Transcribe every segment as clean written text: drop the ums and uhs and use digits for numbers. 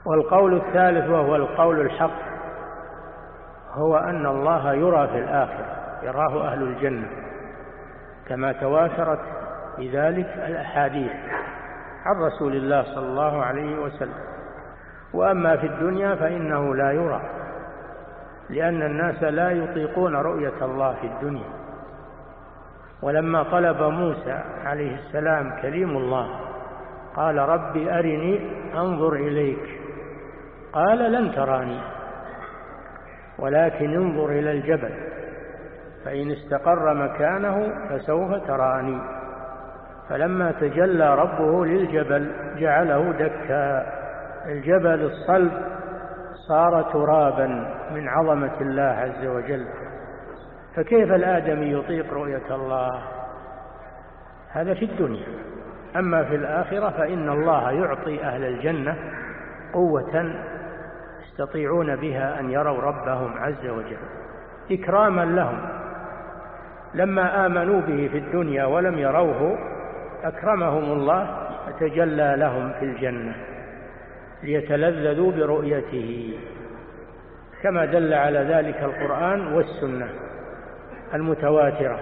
والقول الثالث وهو القول الحق هو أن الله يرى في الآخرة، يراه أهل الجنة كما تواترت بذلك الأحاديث عن رسول الله صلى الله عليه وسلم. وأما في الدنيا فإنه لا يرى، لأن الناس لا يطيقون رؤية الله في الدنيا. ولما طلب موسى عليه السلام كليم الله قال رب أرني أنظر إليك، قال لن تراني ولكن انظر إلى الجبل فإن استقر مكانه فسوف تراني. فلما تجلى ربه للجبل جعله دكا، الجبل الصلب صار ترابا من عظمة الله عز وجل. فكيف الآدمي يطيق رؤية الله؟ هذا في الدنيا. أما في الآخرة فإن الله يعطي أهل الجنة قوة يستطيعون بها أن يروا ربهم عز وجل إكراما لهم. لما آمنوا به في الدنيا ولم يروه أكرمهم الله وتجلى لهم في الجنة ليتلذذوا برؤيته، كما دل على ذلك القرآن والسنة المتواترة.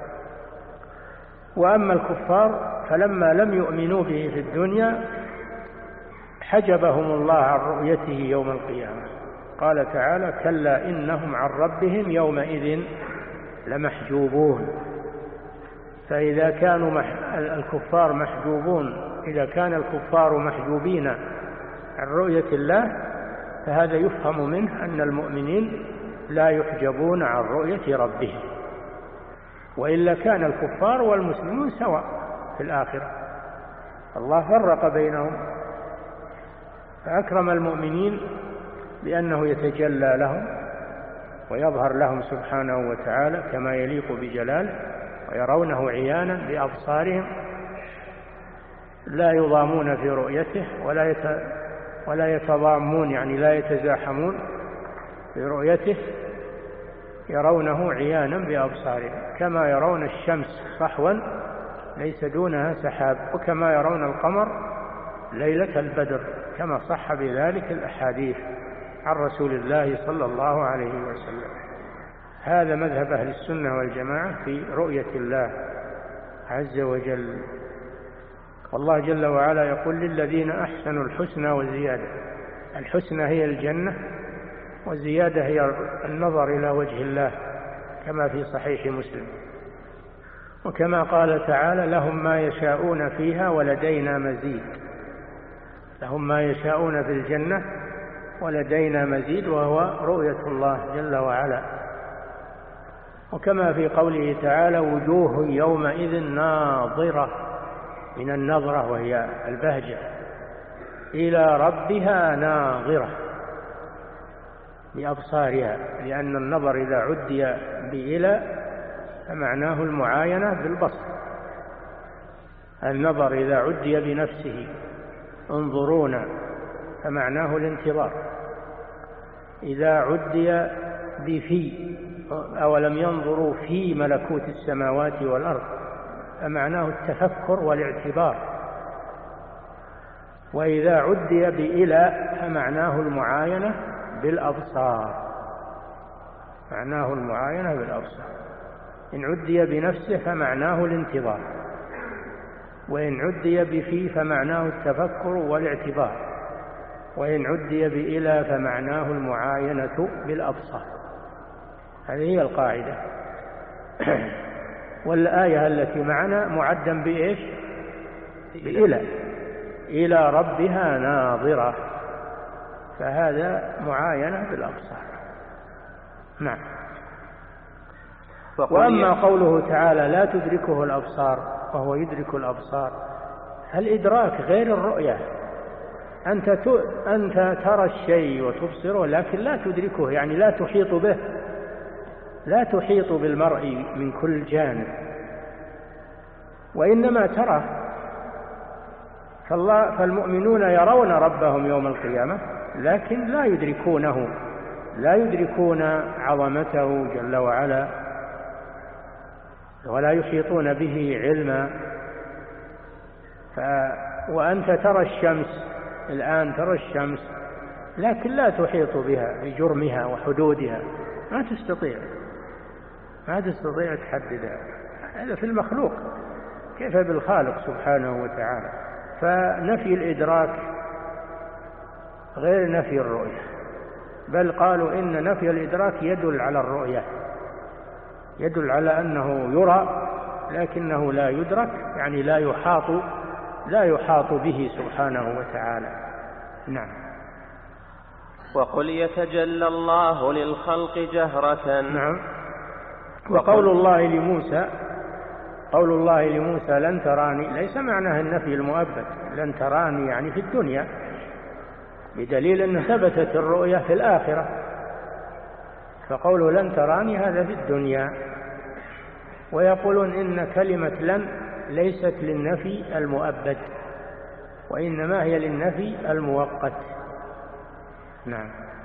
وأما الكفار فلما لم يؤمنوا به في الدنيا حجبهم الله عن رؤيته يوم القيامة. قال تعالى كلا إنهم عن ربهم يومئذ لمحجوبون. فإذا كانوا الكفار محجوبون، إذا كان الكفار محجوبين عن رؤية الله فهذا يفهم منه أن المؤمنين لا يحجبون عن رؤية ربهم، وإلا كان الكفار والمسلمون سواء في الآخرة. الله فرق بينهم فأكرم المؤمنين بأنه يتجلى لهم ويظهر لهم سبحانه وتعالى كما يليق بجلاله، ويرونه عيانا بأبصارهم لا يضامون في رؤيته ولا يتضامون، يعني لا يتزاحمون في رؤيته، يرونه عيانا بأبصارهم كما يرون الشمس صحوا ليس دونها سحاب، وكما يرون القمر ليلة البدر، كما صح بذلك الأحاديث عن رسول الله صلى الله عليه وسلم. هذا مذهب أهل السنة والجماعة في رؤية الله عز وجل. والله جل وعلا يقول للذين أحسنوا الحسنى وزيادة. الحسنى هي الجنة، والزيادة هي النظر إلى وجه الله كما في صحيح مسلم. وكما قال تعالى لهم ما يشاءون فيها ولدينا مزيد. لهم ما يشاءون في الجنة ولدينا مزيد، وهو رؤية الله جل وعلا. وكما في قوله تعالى وجوه يومئذ ناظرة، من النظرة وهي البهجة، إلى ربها ناظرة بأبصارها، لأن النظر إذا عدي بإلى فمعناه المعاينة بالبصر. النظر إذا عدي بنفسه انظرونا فمعناه الانتظار. إذا عدي بفي أولم ينظروا في ملكوت السماوات والأرض فمعناه التفكر والاعتبار. وإذا عدي بإلى فمعناه المعاينة بالأبصار، معناه المعاينة بالأبصار. إن عدي بنفسه فمعناه الانتظار، وإن عدي بفي فمعناه التفكر والاعتبار، وإن عدي بإلى فمعناه المعاينة بالأبصار. هذه هي القاعدة. والآية التي معنا معدا بإيش؟ بإلى، إلى ربها ناظرة، فهذا معاينة بالأبصار. نعم. وأما قوله تعالى لا تدركه الأبصار وهو يدرك الأبصار، الإدراك غير الرؤية. أنت ترى الشيء وتبصره لكن لا تدركه، يعني لا تحيط به، لا تحيط بالمرء من كل جانب، وإنما تراه. فالمؤمنون يرون ربهم يوم القيامة لكن لا يدركونه، لا يدركون عظمته جل وعلا، ولا يحيطون به علما. وأنت ترى الشمس الآن، ترى الشمس لكن لا تحيط بها بجرمها وحدودها، ما تستطيع تحددها. هذا في المخلوق، كيف بالخالق سبحانه وتعالى؟ فنفي الإدراك غير نفي الرؤية، بل قالوا إن نفي الإدراك يدل على الرؤية، يدل على أنه يرى لكنه لا يدرك، يعني لا يحاط به سبحانه وتعالى. نعم. وقل يتجلى الله للخلق جهرة. نعم. وقول الله لموسى لن تراني ليس معناه النفي المؤبد، لن تراني يعني في الدنيا، بدليل أن ثبتت الرؤية في الآخرة، فقوله لن تراني هذا في الدنيا. ويقولون إن كلمة لن ليست للنفي المؤبد، وإنما هي للنفي المؤقت. نعم.